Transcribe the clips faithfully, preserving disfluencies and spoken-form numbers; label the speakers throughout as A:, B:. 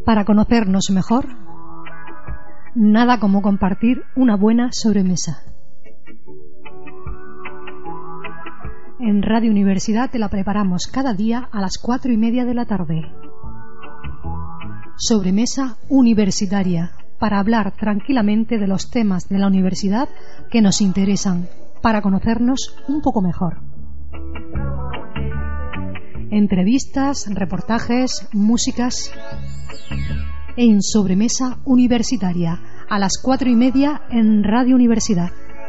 A: Para conocernos mejor, nada como compartir una buena sobremesa. En Radio Universidad te la preparamos cada día a las cuatro y media de la tarde. Sobremesa universitaria, para hablar tranquilamente de los temas de la universidad que nos interesan, para conocernos un poco mejor. Entrevistas, reportajes, músicas. En Sobremesa Universitaria, a las cuatro y media en Radio Universidad.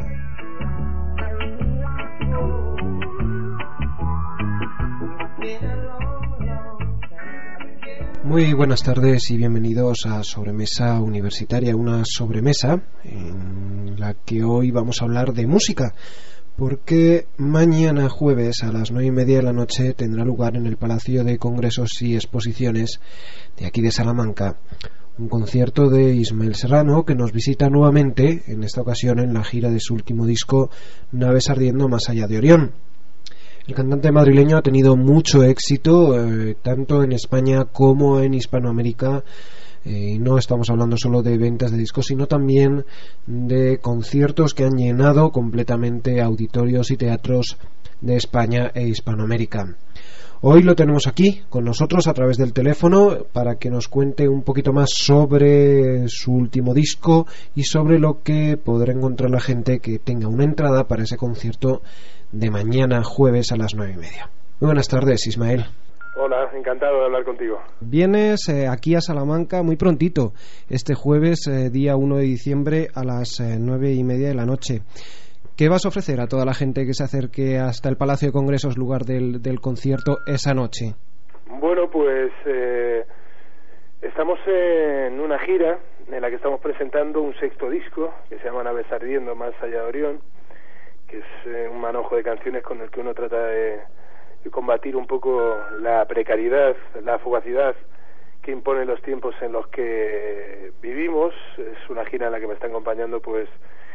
B: Muy buenas tardes y bienvenidos a Sobremesa Universitaria, una sobremesa en la que hoy vamos a hablar de música, porque mañana jueves a las nueve y media de la noche tendrá lugar en el Palacio de Congresos y Exposiciones de aquí de Salamanca un concierto de Ismael Serrano, que nos visita nuevamente, en esta ocasión en la gira de su último disco Naves ardiendo más allá de Orión. El cantante madrileño ha tenido mucho éxito, eh, tanto en España como en Hispanoamérica. Eh, y no estamos hablando solo de ventas de discos, sino también de conciertos que han llenado completamente auditorios y teatros de España e Hispanoamérica. Hoy lo tenemos aquí con nosotros a través del teléfono para que nos cuente un poquito más sobre su último disco y sobre lo que podrá encontrar la gente que tenga una entrada para ese concierto de mañana jueves a las nueve y media. Muy buenas tardes, Ismael.
C: Hola, encantado de hablar contigo.
B: Vienes eh, aquí a Salamanca muy prontito, este jueves, eh, día uno de diciembre a las eh, nueve y media de la noche. ¿Qué vas a ofrecer a toda la gente que se acerque hasta el Palacio de Congresos, lugar del, del concierto, esa noche?
C: Bueno, pues eh, estamos en una gira en la que estamos presentando un sexto disco que se llama Naves ardiendo más allá de Orión, que es eh, un manojo de canciones con el que uno trata de, de combatir un poco la precariedad, la fugacidad que imponen los tiempos en los que vivimos. Es una gira en la que me está acompañando pues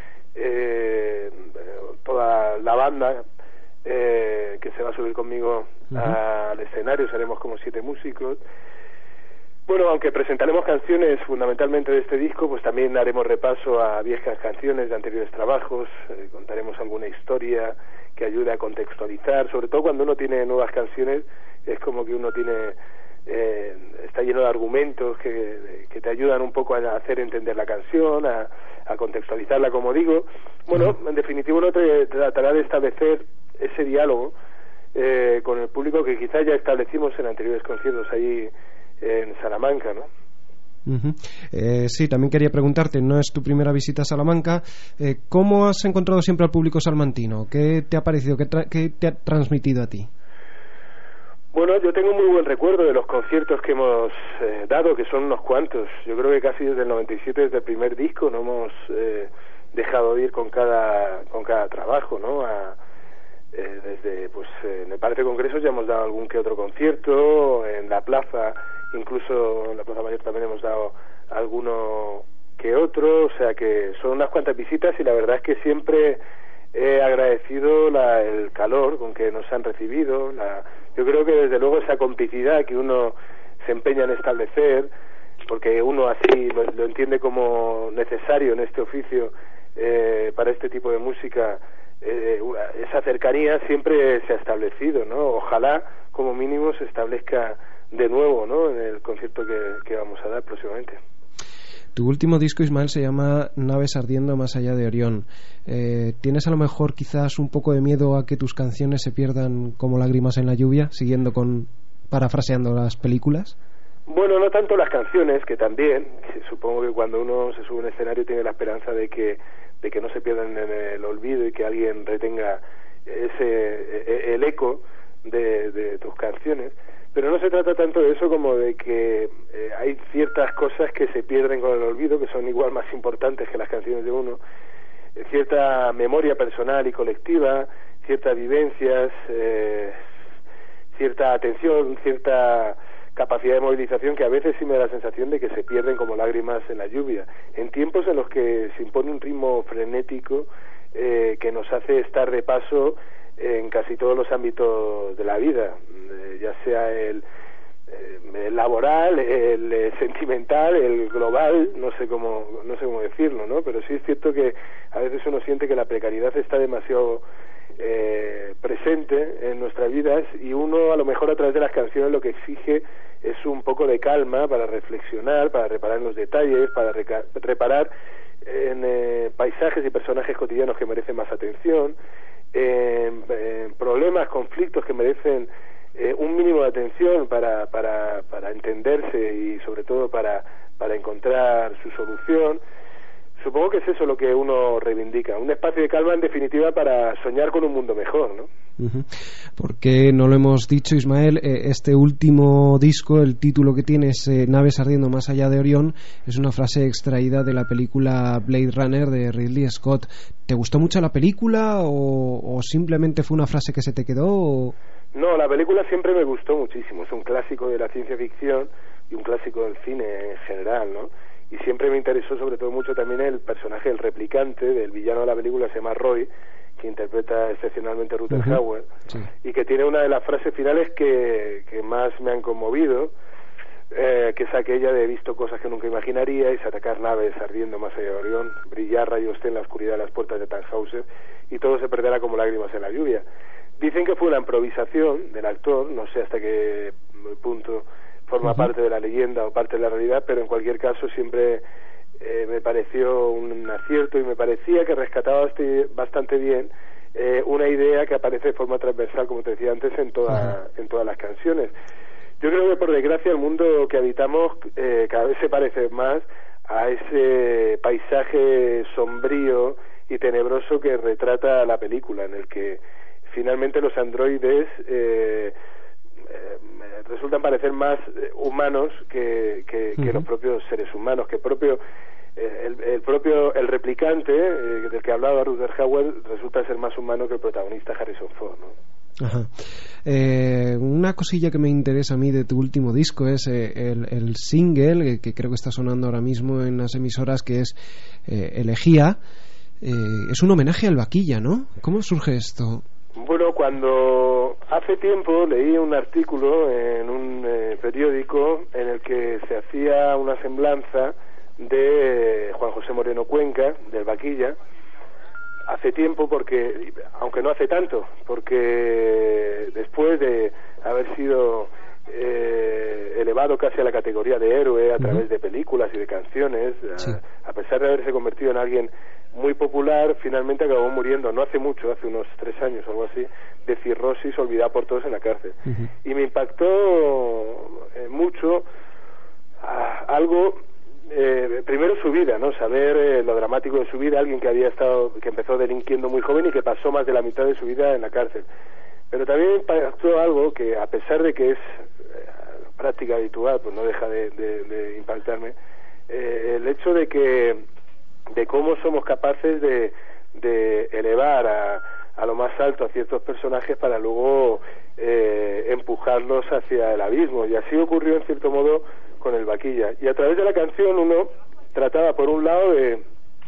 C: eh, toda la banda eh, que se va a subir conmigo uh-huh. al escenario. Seremos como siete músicos. Bueno, aunque presentaremos canciones fundamentalmente de este disco, pues también haremos repaso a viejas canciones de anteriores trabajos, eh, contaremos alguna historia que ayude a contextualizar, sobre todo cuando uno tiene nuevas canciones, es como que uno tiene eh, está lleno de argumentos que, que te ayudan un poco a hacer entender la canción, a, a contextualizarla, como digo. Bueno, en definitiva uno te, tratará de establecer ese diálogo eh, con el público que quizás ya establecimos en anteriores conciertos allí en Salamanca, ¿no?
B: Uh-huh. Eh, sí, también quería preguntarte, no es tu primera visita a Salamanca, eh, ¿cómo has encontrado siempre al público salmantino? ¿Qué te ha parecido? ¿Qué, tra- qué te ha transmitido a ti?
C: Bueno, yo tengo muy buen recuerdo de los conciertos que hemos eh, dado, que son unos cuantos. Yo creo que casi desde el noventa y siete, desde el primer disco, no hemos eh, dejado de ir con cada con cada trabajo, ¿no? A, eh, desde, pues, eh, en el Palacio de Congresos ya hemos dado algún que otro concierto, en la plaza, incluso en la Plaza Mayor también hemos dado alguno que otro, o sea que son unas cuantas visitas y la verdad es que siempre he agradecido la, el calor con que nos han recibido. La, yo creo que desde luego esa complicidad que uno se empeña en establecer, porque uno así lo, lo entiende como necesario en este oficio eh, para este tipo de música, eh, esa cercanía siempre se ha establecido, ¿no? Ojalá como mínimo se establezca de nuevo, ¿no? En el concierto que, que vamos a dar próximamente.
B: Tu último disco, Ismael, se llama Naves ardiendo más allá de Orión. Eh, ¿Tienes a lo mejor quizás un poco de miedo a que tus canciones se pierdan como lágrimas en la lluvia, siguiendo con, parafraseando las películas?
C: Bueno, no tanto las canciones, que también, supongo que cuando uno se sube a un escenario tiene la esperanza de que, de que no se pierdan en el olvido y que alguien retenga ese el eco de, de tus canciones. Pero no se trata tanto de eso como de que eh, hay ciertas cosas que se pierden con el olvido, que son igual más importantes que las canciones de uno, eh, cierta memoria personal y colectiva, ciertas vivencias, eh, cierta atención, cierta capacidad de movilización que a veces sí me da la sensación de que se pierden como lágrimas en la lluvia, en tiempos en los que se impone un ritmo frenético eh, que nos hace estar de paso en casi todos los ámbitos de la vida, eh, ya sea el el laboral, el, el sentimental, el global, no sé cómo no sé cómo decirlo, ¿no? Pero sí es cierto que a veces uno siente que la precariedad está demasiado eh, presente en nuestras vidas, y uno a lo mejor a través de las canciones lo que exige es un poco de calma para reflexionar, para reparar en los detalles, para reca- reparar en eh, paisajes y personajes cotidianos que merecen más atención, en, en problemas, conflictos que merecen Eh, un mínimo de atención para, para, para entenderse y sobre todo para, para encontrar su solución. Supongo que es eso lo que uno reivindica, un espacio de calma en definitiva para soñar con un mundo mejor, ¿no?
B: Uh-huh. Porque no lo hemos dicho, Ismael, eh, este último disco, el título que tiene es eh, Naves ardiendo más allá de Orión, es una frase extraída de la película Blade Runner de Ridley Scott. ¿Te gustó mucho la película o, o simplemente fue una frase que se te quedó? O...
C: No, la película siempre me gustó muchísimo, es un clásico de la ciencia ficción y un clásico del cine en general, ¿no? Y siempre me interesó sobre todo mucho también el personaje, el replicante del villano de la película, se llama Roy, que interpreta excepcionalmente Rutger uh-huh. Hauer, sí. Y que tiene una de las frases finales que, que más me han conmovido, eh, que es aquella de: he visto cosas que nunca imaginaríais, atacar naves ardiendo más allá de Orión, brillar rayos T en la oscuridad de las puertas de Tannhauser, y todo se perderá como lágrimas en la lluvia. Dicen que fue una improvisación del actor, no sé hasta qué punto forma uh-huh. parte de la leyenda o parte de la realidad, pero en cualquier caso siempre eh, me pareció un acierto y me parecía que rescataba este, bastante bien eh, una idea que aparece de forma transversal, como te decía antes, en, toda, uh-huh. en todas las canciones. Yo creo que por desgracia el mundo que habitamos eh, cada vez se parece más a ese paisaje sombrío y tenebroso que retrata la película, en el que finalmente los androides eh, eh, resultan parecer más humanos que, que, uh-huh. que los propios seres humanos, que propio eh, el, el propio el replicante eh, del que hablaba Rutger Hauer resulta ser más humano que el protagonista Harrison Ford, ¿no?
B: Ajá. Eh, una cosilla que me interesa a mí de tu último disco es eh, el, el single eh, que creo que está sonando ahora mismo en las emisoras, que es eh, Elegía. Eh, es un homenaje al Vaquilla, ¿no? ¿Cómo surge esto?
C: Bueno, cuando hace tiempo leí un artículo en un eh, periódico en el que se hacía una semblanza de Juan José Moreno Cuenca, del Vaquilla. Hace tiempo, porque, aunque no hace tanto, porque después de haber sido eh, elevado casi a la categoría de héroe a uh-huh. través de películas y de canciones, sí. a, a pesar de haberse convertido en alguien muy popular, finalmente acabó muriendo no hace mucho, hace unos tres años o algo así, de cirrosis, olvidada por todos en la cárcel. Uh-huh. Y me impactó eh, mucho ah, algo, eh, primero su vida, ¿no? Saber eh, lo dramático de su vida, alguien que había estado, que empezó delinquiendo muy joven y que pasó más de la mitad de su vida en la cárcel. Pero también me impactó algo que, a pesar de que es eh, práctica habitual, pues no deja de, de, de impactarme, eh, el hecho de que de cómo somos capaces de, de elevar a, a lo más alto a ciertos personajes para luego eh, empujarlos hacia el abismo, y así ocurrió en cierto modo con el Vaquilla. Y a través de la canción uno trataba por un lado de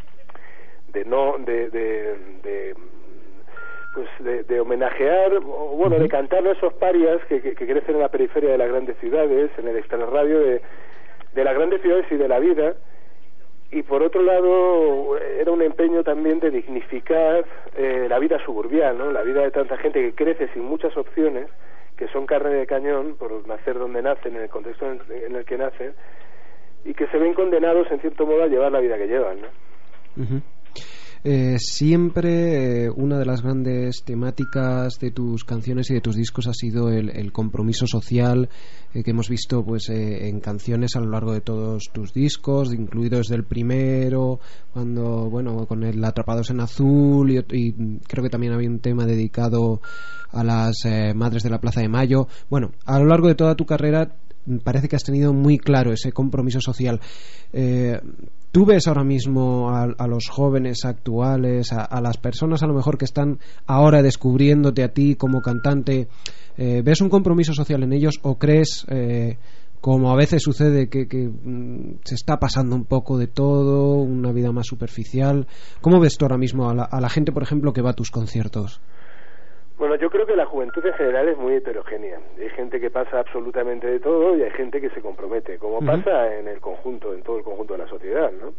C: de no de de, de pues de, de homenajear, o bueno, uh-huh. de cantar a esos parias que, que, que crecen en la periferia de las grandes ciudades, en el extrarradio de, de las grandes ciudades y de la vida. Y por otro lado era un empeño también de dignificar eh, la vida suburbial, ¿no? La vida de tanta gente que crece sin muchas opciones, que son carne de cañón por nacer donde nacen, en el contexto en, en el que nacen, y que se ven condenados en cierto modo a llevar la vida que llevan, ¿no? Uh-huh.
B: Eh, siempre eh, una de las grandes temáticas de tus canciones y de tus discos ha sido el, el compromiso social eh, que hemos visto pues eh, en canciones a lo largo de todos tus discos, incluido desde el primero, cuando bueno con el Atrapados en Azul, y, y creo que también había un tema dedicado a las eh, madres de la Plaza de Mayo. Bueno, a lo largo de toda tu carrera parece que has tenido muy claro ese compromiso social. eh, ¿Tú ves ahora mismo a, a los jóvenes actuales, a, a las personas a lo mejor que están ahora descubriéndote a ti como cantante, eh, ves un compromiso social en ellos, o crees, eh, como a veces sucede, que, que mm, se está pasando un poco de todo, una vida más superficial? ¿Cómo ves tú ahora mismo a la, a la gente, por ejemplo, que va a tus conciertos?
C: Bueno, yo creo que la juventud en general es muy heterogénea. Hay gente que pasa absolutamente de todo y hay gente que se compromete, como uh-huh. pasa en el conjunto, en todo el conjunto de la sociedad, ¿no?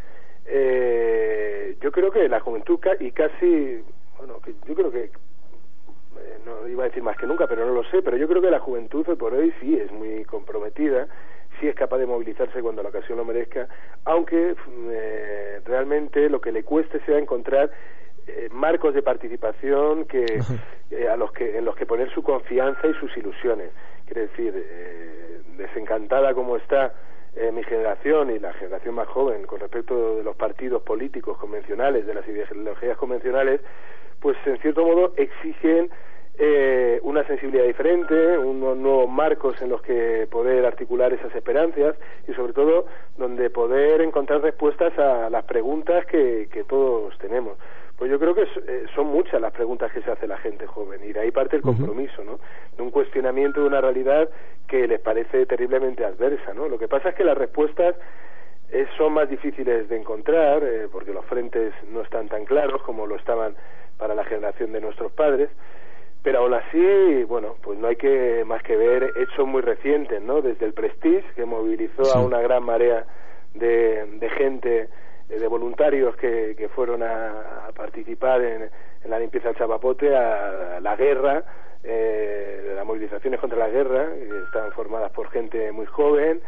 C: Eh, yo creo que la juventud ca- y casi, bueno, que yo creo que, eh, no iba a decir más que nunca, pero no lo sé, pero yo creo que la juventud hoy por hoy sí es muy comprometida, sí es capaz de movilizarse cuando la ocasión lo merezca, aunque eh, realmente lo que le cueste sea encontrar Eh, marcos de participación que eh, a los que en los que poner su confianza y sus ilusiones. Quiere decir, eh, desencantada como está eh, mi generación y la generación más joven con respecto de los partidos políticos convencionales, de las ideologías convencionales, pues en cierto modo exigen eh, una sensibilidad diferente, unos nuevos marcos en los que poder articular esas esperanzas y sobre todo donde poder encontrar respuestas a las preguntas que, que todos tenemos. Pues yo creo que eh, son muchas las preguntas que se hace la gente joven y de ahí parte el compromiso, ¿no? De un cuestionamiento de una realidad que les parece terriblemente adversa, ¿no? Lo que pasa es que las respuestas eh, son más difíciles de encontrar eh, porque los frentes no están tan claros como lo estaban para la generación de nuestros padres, pero aún así, bueno, pues no hay que más que ver hechos muy recientes, ¿no? Desde el Prestige, que movilizó sí. a una gran marea de, de gente, de voluntarios que, que fueron a, a participar en, en la limpieza del chapapote, a, a la guerra, eh, las movilizaciones contra la guerra, que estaban formadas por gente muy joven,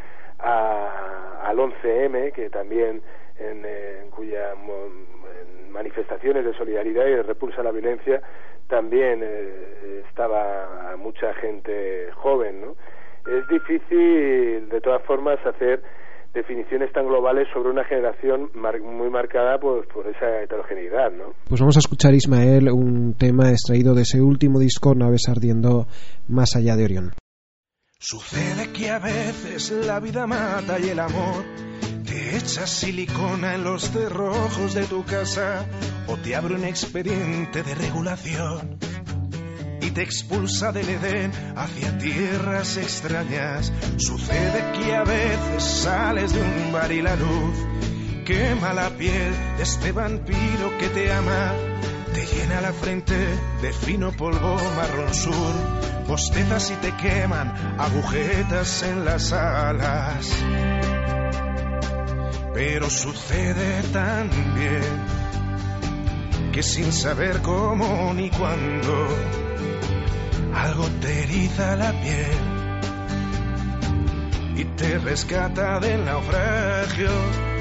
C: a, al once eme, que también en, en cuyas en manifestaciones de solidaridad y de repulsa a la violencia también eh, estaba mucha gente joven, ¿no? Es difícil, de todas formas, hacer definiciones tan globales sobre una generación mar- muy marcada pues, por esa heterogeneidad, ¿no?
B: Pues vamos a escuchar, Ismael, un tema extraído de ese último disco, Naves ardiendo más allá de Orión.
D: Sucede que a veces la vida mata y el amor te echa silicona en los cerrojos de tu casa o te abre un expediente de regulación y te expulsa del Edén hacia tierras extrañas. Sucede que a veces sales de un bar y la luz quema la piel de este vampiro que te ama, te llena la frente de fino polvo marrón sur, bostezas y te queman agujetas en las alas. Pero sucede también que sin saber cómo ni cuándo algo te eriza la piel y te rescata del naufragio.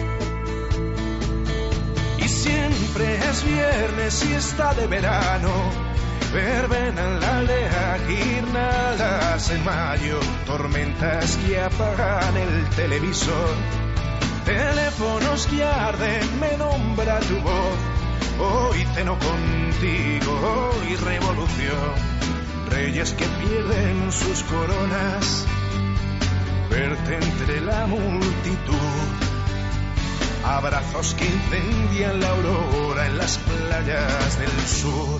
D: Y siempre es viernes y está de verano, verbena en la aldea, guirnaldas en mayo, tormentas que apagan el televisor, teléfonos que arden, me nombra tu voz, hoy ceno contigo, hoy revolución. Reyes que pierden sus coronas, verte entre la multitud, abrazos que incendian la aurora en las playas del sur.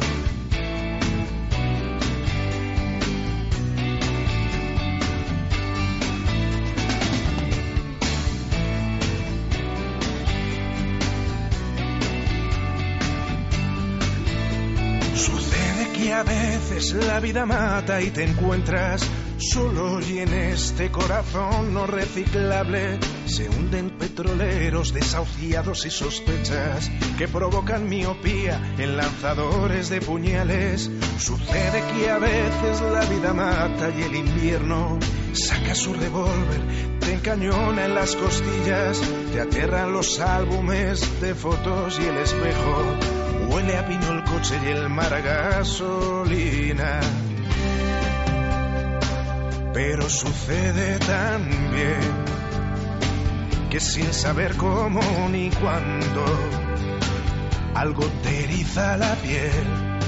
D: A veces la vida mata y te encuentras solo, y en este corazón no reciclable se hunden petroleros desahuciados y sospechas que provocan miopía en lanzadores de puñales. Sucede que a veces la vida mata y el invierno saca su revólver, te encañona en las costillas, te aterran los álbumes de fotos y el espejo. Huele a pino el coche y el mar a gasolina. Pero sucede también que sin saber cómo ni cuándo algo te eriza la piel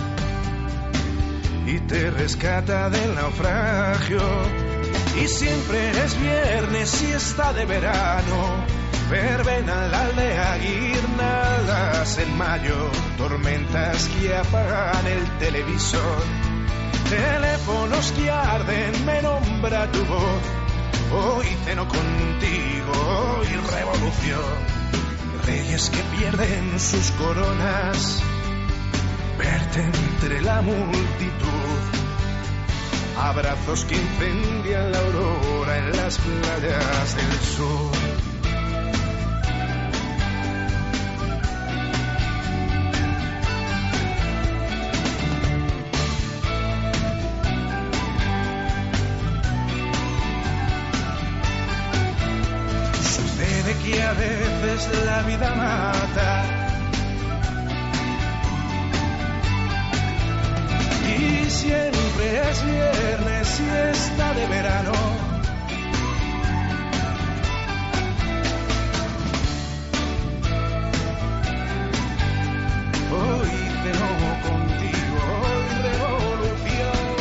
D: y te rescata del naufragio. Y siempre es viernes y está de verano, verbena en la aldea, guirnaldas en mayo, tormentas que apagan el televisor, teléfonos que arden, me nombra tu voz, hoy ceno contigo, hoy revolución. Reyes que pierden sus coronas, verte entre la multitud, abrazos que incendian la aurora en las playas del sur. Sucede que a veces la vida mata y siempre es viernes y está de verano. Hoy ceno contigo, hoy revolución.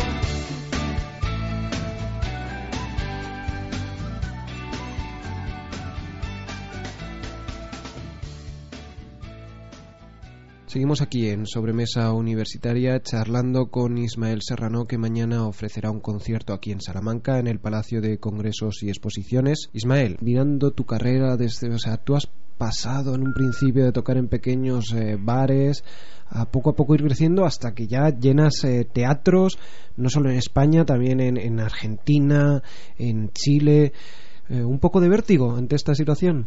B: Seguimos aquí en Sobremesa Universitaria charlando con Ismael Serrano, que mañana ofrecerá un concierto aquí en Salamanca en el Palacio de Congresos y Exposiciones. Ismael, mirando tu carrera desde, o sea, tú has pasado en un principio de tocar en pequeños eh, bares a poco a poco ir creciendo hasta que ya llenas eh, teatros, no solo en España, también en, en Argentina, en Chile. Eh, ¿Un poco de vértigo ante esta situación?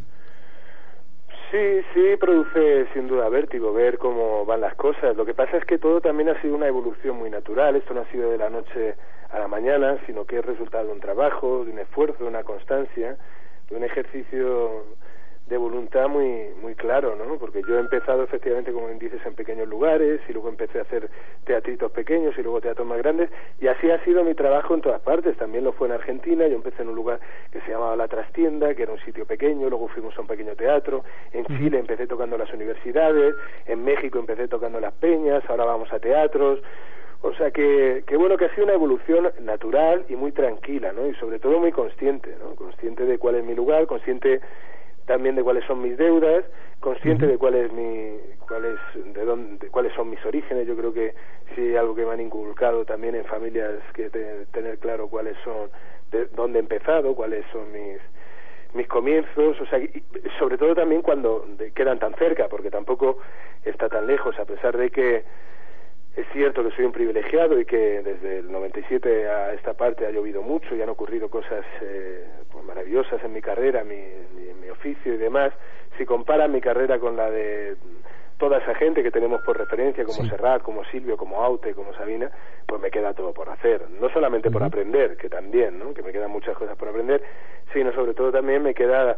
C: Sí, sí, produce sin duda vértigo ver cómo van las cosas. Lo que pasa es que todo también ha sido una evolución muy natural. Esto no ha sido de la noche a la mañana, sino que es resultado de un trabajo, de un esfuerzo, de una constancia, de un ejercicio de voluntad muy muy claro, ¿no? Porque yo he empezado efectivamente, como dices, en pequeños lugares y luego empecé a hacer teatritos pequeños y luego teatros más grandes, y así ha sido mi trabajo en todas partes. También lo fue en Argentina. Yo empecé en un lugar que se llamaba La Trastienda, que era un sitio pequeño, luego fuimos a un pequeño teatro. En Chile empecé tocando en las universidades, en México empecé tocando en las peñas, ahora vamos a teatros. O sea que, que bueno, que ha sido una evolución natural y muy tranquila, ¿no? Y sobre todo muy consciente, ¿no? Consciente de cuál es mi lugar, consciente también de cuáles son mis deudas, consciente uh-huh. de cuál es mi, cuál es, de dónde, cuáles son mis orígenes. Yo creo que sí hay algo que me han inculcado también en familias, que te, tener claro cuáles son, de dónde he empezado, cuáles son mis mis comienzos, o sea, y sobre todo también cuando de, quedan tan cerca, porque tampoco está tan lejos, a pesar de que es cierto que soy un privilegiado y que desde el noventa y siete a esta parte ha llovido mucho y han ocurrido cosas eh, pues maravillosas en mi carrera, mi, mi, mi oficio y demás. Si comparan mi carrera con la de toda esa gente que tenemos por referencia, como sí. Serrat, como Silvio, como Aute, como Sabina, pues me queda todo por hacer. No solamente uh-huh. por aprender, que también, ¿no? Que me quedan muchas cosas por aprender, sino sobre todo también me queda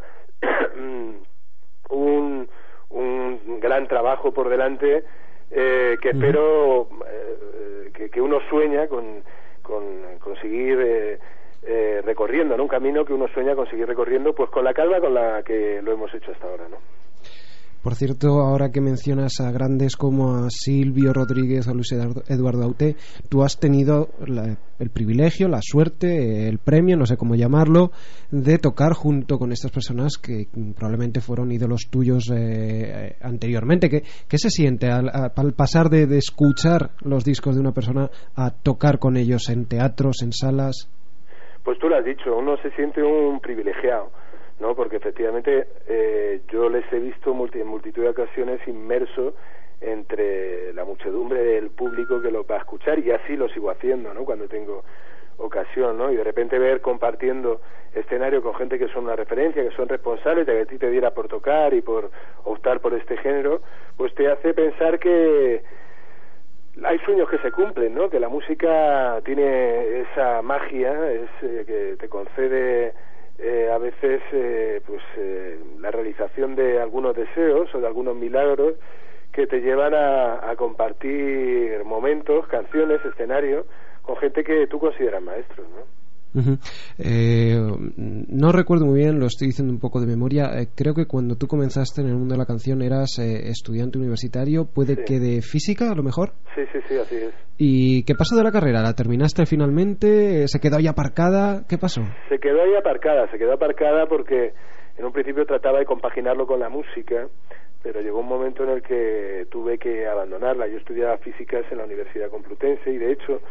C: un, un gran trabajo por delante. Eh, que espero eh, que, que uno sueña con, con conseguir eh, eh, recorriendo, ¿no? Un camino que uno sueña conseguir recorriendo, pues con la calma con la que lo hemos hecho hasta ahora, ¿no?
B: Por cierto, ahora que mencionas a grandes como a Silvio Rodríguez o Luis Eduardo Aute, tú has tenido la, el privilegio, la suerte, el premio, no sé cómo llamarlo, de tocar junto con estas personas que probablemente fueron ídolos tuyos eh, anteriormente. ¿Qué, qué se siente al, al pasar de, de escuchar los discos de una persona a tocar con ellos en teatros, en salas?
C: Pues tú lo has dicho, uno se siente un privilegiado, ¿no? Porque efectivamente eh, yo les he visto multi, en multitud de ocasiones inmerso entre la muchedumbre del público que lo va a escuchar, y así lo sigo haciendo, ¿no? Cuando tengo ocasión, ¿no? Y de repente ver compartiendo escenario con gente que son una referencia, que son responsables de que a ti te diera por tocar y por optar por este género, pues te hace pensar que hay sueños que se cumplen, ¿no? Que la música tiene esa magia, es eh, que te concede Eh, a veces eh, pues eh, la realización de algunos deseos o de algunos milagros que te llevan a, a compartir momentos, canciones, escenarios con gente que tú consideras maestros, ¿no?
B: Uh-huh. Eh, no recuerdo muy bien, lo estoy diciendo un poco de memoria. Eh, creo que cuando tú comenzaste en el mundo de la canción eras eh, estudiante universitario, puede sí. que de física, a lo mejor.
C: Sí, sí, sí, así es.
B: ¿Y qué pasó de la carrera? ¿La terminaste finalmente? ¿Se quedó ahí aparcada? ¿Qué pasó?
C: Se quedó ahí aparcada, se quedó aparcada porque en un principio trataba de compaginarlo con la música, pero llegó un momento en el que tuve que abandonarla. Yo estudiaba físicas en la Universidad Complutense y de hecho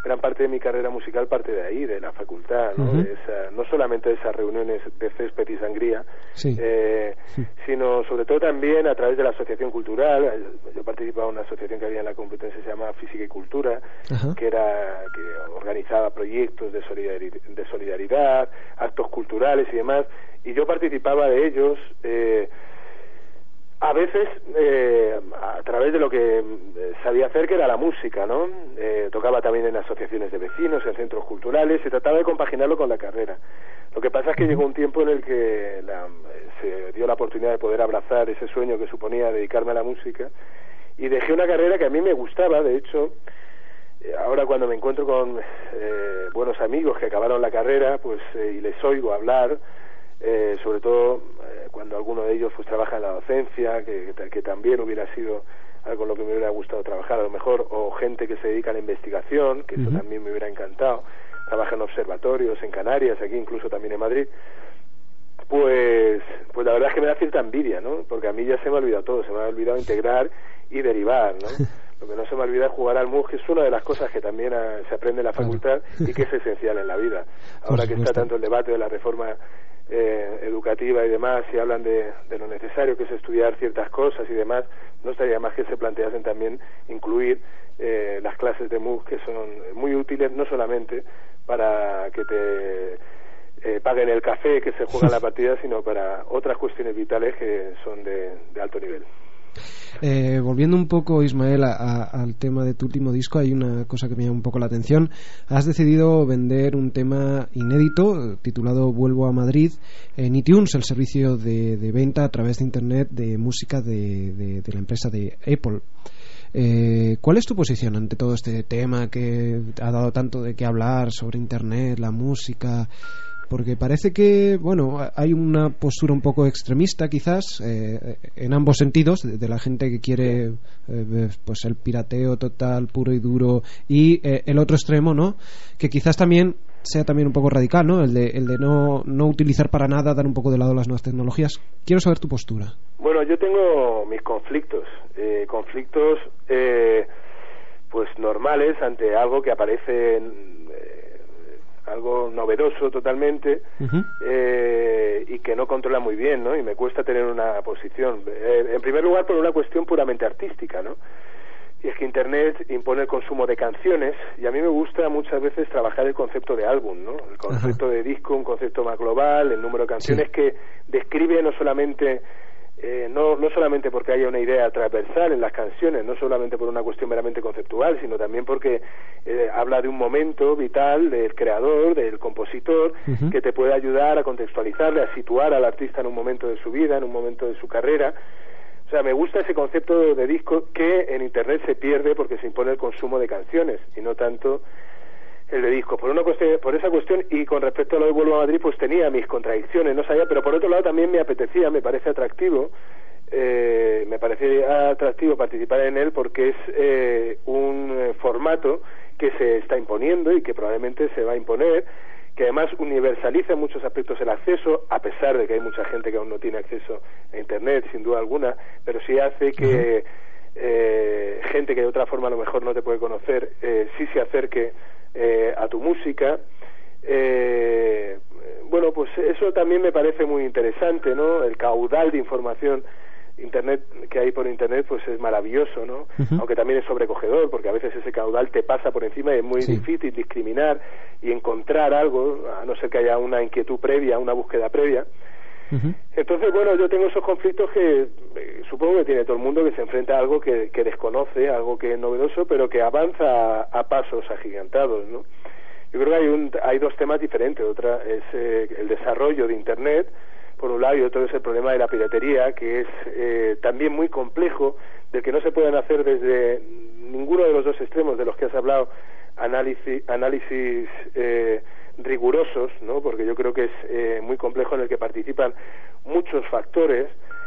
C: gran parte de mi carrera musical parte de ahí, de la facultad, ¿no?
B: Uh-huh.
C: De esa, no solamente de esas reuniones de césped y sangría,
B: sí.
C: eh, sí. sino sobre todo también a través de la asociación cultural. Yo participaba en una asociación que había en la Complutense que se llama Física y Cultura, uh-huh. que era que organizaba proyectos de solidaridad, de solidaridad, actos culturales y demás, y yo participaba de ellos, eh, a veces eh, a través de lo que eh, sabía hacer, que era la música, ¿no? Eh, tocaba también en asociaciones de vecinos, en centros culturales, y trataba de compaginarlo con la carrera. Lo que pasa es que llegó un tiempo en el que la, se dio la oportunidad de poder abrazar ese sueño que suponía dedicarme a la música, y dejé una carrera que a mí me gustaba. De hecho, eh, ahora cuando me encuentro con eh, buenos amigos que acabaron la carrera, pues eh, y les oigo hablar, Eh, sobre todo eh, cuando alguno de ellos pues trabaja en la docencia, que, que, que también hubiera sido algo en lo que me hubiera gustado trabajar a lo mejor, o gente que se dedica a la investigación, que uh-huh. eso también me hubiera encantado, trabaja en observatorios en Canarias, aquí incluso también en Madrid, pues pues la verdad es que me da cierta envidia, ¿no? Porque a mí ya se me ha olvidado todo, se me ha olvidado integrar y derivar, ¿no? Lo que no se me olvida es jugar al mus, que es una de las cosas que también a, se aprende en la facultad y que es esencial en la vida. Ahora que está tanto el debate de la reforma eh, educativa y demás, y hablan de, de lo necesario que es estudiar ciertas cosas y demás, no estaría más que se planteasen también incluir eh, las clases de mus, que son muy útiles no solamente para que te eh, paguen el café que se juega en la partida, sino para otras cuestiones vitales que son de, de alto nivel.
B: Eh, volviendo un poco, Ismael, a, a, al tema de tu último disco, hay una cosa que me llama un poco la atención. Has decidido vender un tema inédito titulado Vuelvo a Madrid en iTunes, el servicio de, de venta a través de internet de música de, de, de la empresa de Apple. Eh, ¿Cuál es tu posición ante todo este tema que ha dado tanto de qué hablar sobre internet, la música? Porque parece que, bueno, hay una postura un poco extremista quizás eh, en ambos sentidos, de, de la gente que quiere eh, pues el pirateo total, puro y duro, y eh, el otro extremo, ¿no? Que quizás también sea también un poco radical, ¿no? El de, el de no, no utilizar para nada, dar un poco de lado las nuevas tecnologías. Quiero saber tu postura.
C: Bueno, yo tengo mis conflictos, eh, conflictos eh, pues normales ante algo que aparece en, algo novedoso totalmente, uh-huh. eh, y que no controla muy bien, ¿no? Y me cuesta tener una posición. Eh, en primer lugar, por una cuestión puramente artística, ¿no? Y es que Internet impone el consumo de canciones, y a mí me gusta muchas veces trabajar el concepto de álbum, ¿no? El concepto uh-huh. de disco, un concepto más global, el número de canciones sí. que describe no solamente... Eh, no, no solamente porque haya una idea transversal en las canciones, no solamente por una cuestión meramente conceptual, sino también porque eh, habla de un momento vital del creador, del compositor, uh-huh. que te puede ayudar a contextualizarle, a situar al artista en un momento de su vida, en un momento de su carrera. O sea, me gusta ese concepto de disco que en Internet se pierde porque se impone el consumo de canciones y no tanto el de discos. Por una cuestión, por esa cuestión, y con respecto a lo de Vuelvo a Madrid, pues tenía mis contradicciones, no sabía, pero por otro lado también me apetecía, me parece atractivo, eh, me parece atractivo participar en él porque es eh, un eh, formato que se está imponiendo y que probablemente se va a imponer, que además universaliza en muchos aspectos el acceso, a pesar de que hay mucha gente que aún no tiene acceso a Internet, sin duda alguna, pero sí hace que uh-huh. eh, gente que de otra forma a lo mejor no te puede conocer, eh, sí se acerque Eh, a tu música. Eh, bueno, pues eso también me parece muy interesante, ¿no? El caudal de información internet que hay por internet pues es maravilloso, ¿no? Uh-huh. Aunque también es sobrecogedor, porque a veces ese caudal te pasa por encima y es muy sí. difícil discriminar y encontrar algo, a no ser que haya una inquietud previa, una búsqueda previa. Uh-huh. Entonces, bueno, yo tengo esos conflictos que eh, supongo que tiene todo el mundo, que se enfrenta a algo que, que desconoce, algo que es novedoso, pero que avanza a, a pasos agigantados, ¿no? Yo creo que hay, un, hay dos temas diferentes. Otra es eh, el desarrollo de Internet, por un lado, y otro es el problema de la piratería, que es eh, también muy complejo, del que no se pueden hacer desde ninguno de los dos extremos de los que has hablado análisis, análisis eh, rigurosos, ¿no? Porque yo creo que es eh, muy complejo, en el que participan muchos factores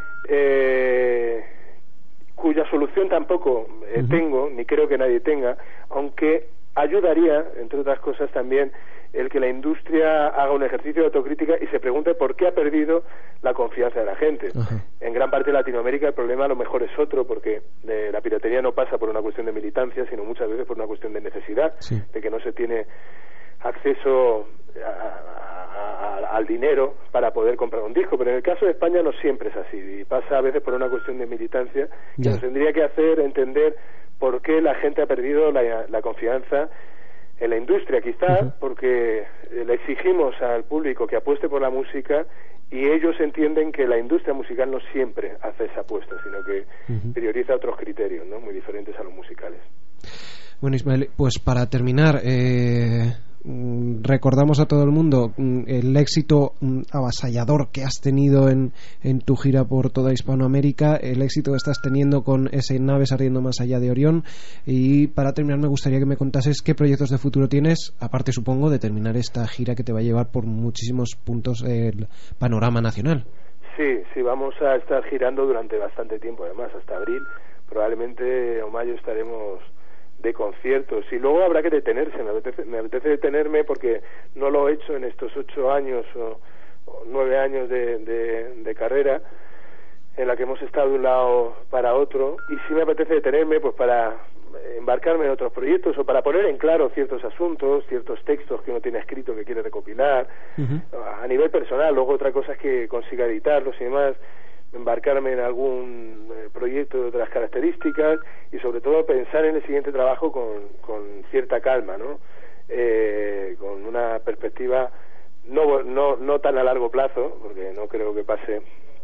C: eh, cuya solución tampoco eh, uh-huh. tengo, ni creo que nadie tenga, aunque ayudaría, entre otras cosas, también el que la industria haga un ejercicio de autocrítica y se pregunte por qué ha perdido la confianza de la gente. Uh-huh. En gran parte de Latinoamérica el problema a lo mejor es otro, porque eh, la piratería no pasa por una cuestión de militancia, sino muchas veces por una cuestión de necesidad, sí. de que no se tiene acceso a, a, a, al dinero para poder comprar un disco. Pero en el caso de España no siempre es así, y pasa a veces por una cuestión de militancia que yeah. nos tendría que hacer entender por qué la gente ha perdido la, la confianza en la industria, quizá uh-huh. porque le exigimos al público que apueste por la música y ellos entienden que la industria musical no siempre hace esa apuesta, sino que uh-huh. prioriza otros criterios, ¿no?, muy diferentes a los musicales.
B: Bueno, Ismael, pues para terminar, eh, recordamos a todo el mundo el éxito avasallador que has tenido en, en tu gira por toda Hispanoamérica, el éxito que estás teniendo con ese Naves ardiendo más allá de Orión, y para terminar me gustaría que me contases qué proyectos de futuro tienes, aparte supongo de terminar esta gira que te va a llevar por muchísimos puntos el panorama nacional.
C: Sí, sí, vamos a estar girando durante bastante tiempo, además hasta abril, probablemente o mayo estaremos de conciertos, y luego habrá que detenerse. Me apetece, me apetece detenerme porque no lo he hecho en estos ocho años o, o nueve años de, de, de carrera en la que hemos estado de un lado para otro, y sí me apetece detenerme pues para embarcarme en otros proyectos o para poner en claro ciertos asuntos, ciertos textos que uno tiene escrito que quiere recopilar uh-huh. a nivel personal. Luego otra cosa es que consiga editarlos y demás, embarcarme en algún eh, proyecto de otras características, y sobre todo pensar en el siguiente trabajo con, con cierta calma, ¿no? Eh, con una perspectiva no, no, no tan a largo plazo, porque no creo que pase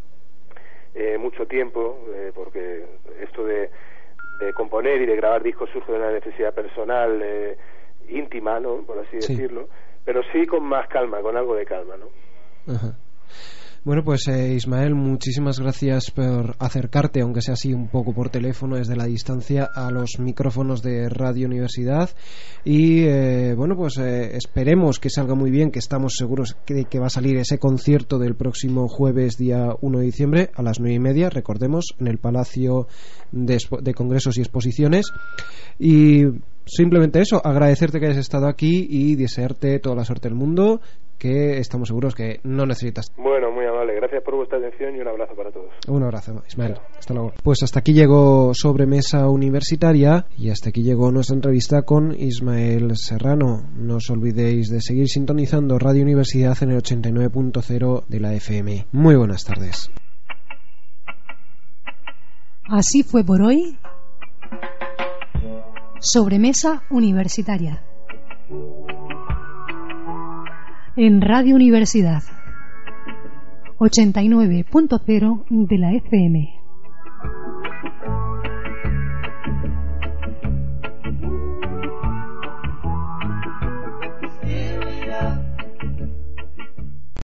C: eh, mucho tiempo, eh, porque esto de, de componer y de grabar discos surge de una necesidad personal eh, íntima, ¿no?, por así sí. decirlo, pero sí con más calma, con algo de calma, ¿no?
B: Ajá. Bueno, pues eh, Ismael, muchísimas gracias por acercarte, aunque sea así un poco por teléfono desde la distancia, a los micrófonos de Radio Universidad, y eh, bueno, pues eh, esperemos que salga muy bien, que estamos seguros que, que va a salir ese concierto del próximo jueves día uno de diciembre a las nueve y media, recordemos, en el Palacio de, de Congresos y Exposiciones. Y simplemente eso, agradecerte que hayas estado aquí y desearte toda la suerte del mundo, que estamos seguros que no necesitas.
C: Bueno, muy amable, gracias por vuestra atención y un abrazo para todos.
B: Un abrazo, Ismael, hasta luego. Pues hasta aquí llegó Sobremesa Universitaria, y hasta aquí llegó nuestra entrevista con Ismael Serrano. No os olvidéis de seguir sintonizando Radio Universidad en el ochenta y nueve punto cero de la F M. Muy buenas tardes.
A: Así fue por hoy Sobremesa Universitaria en Radio Universidad ochenta y nueve punto cero de la F M.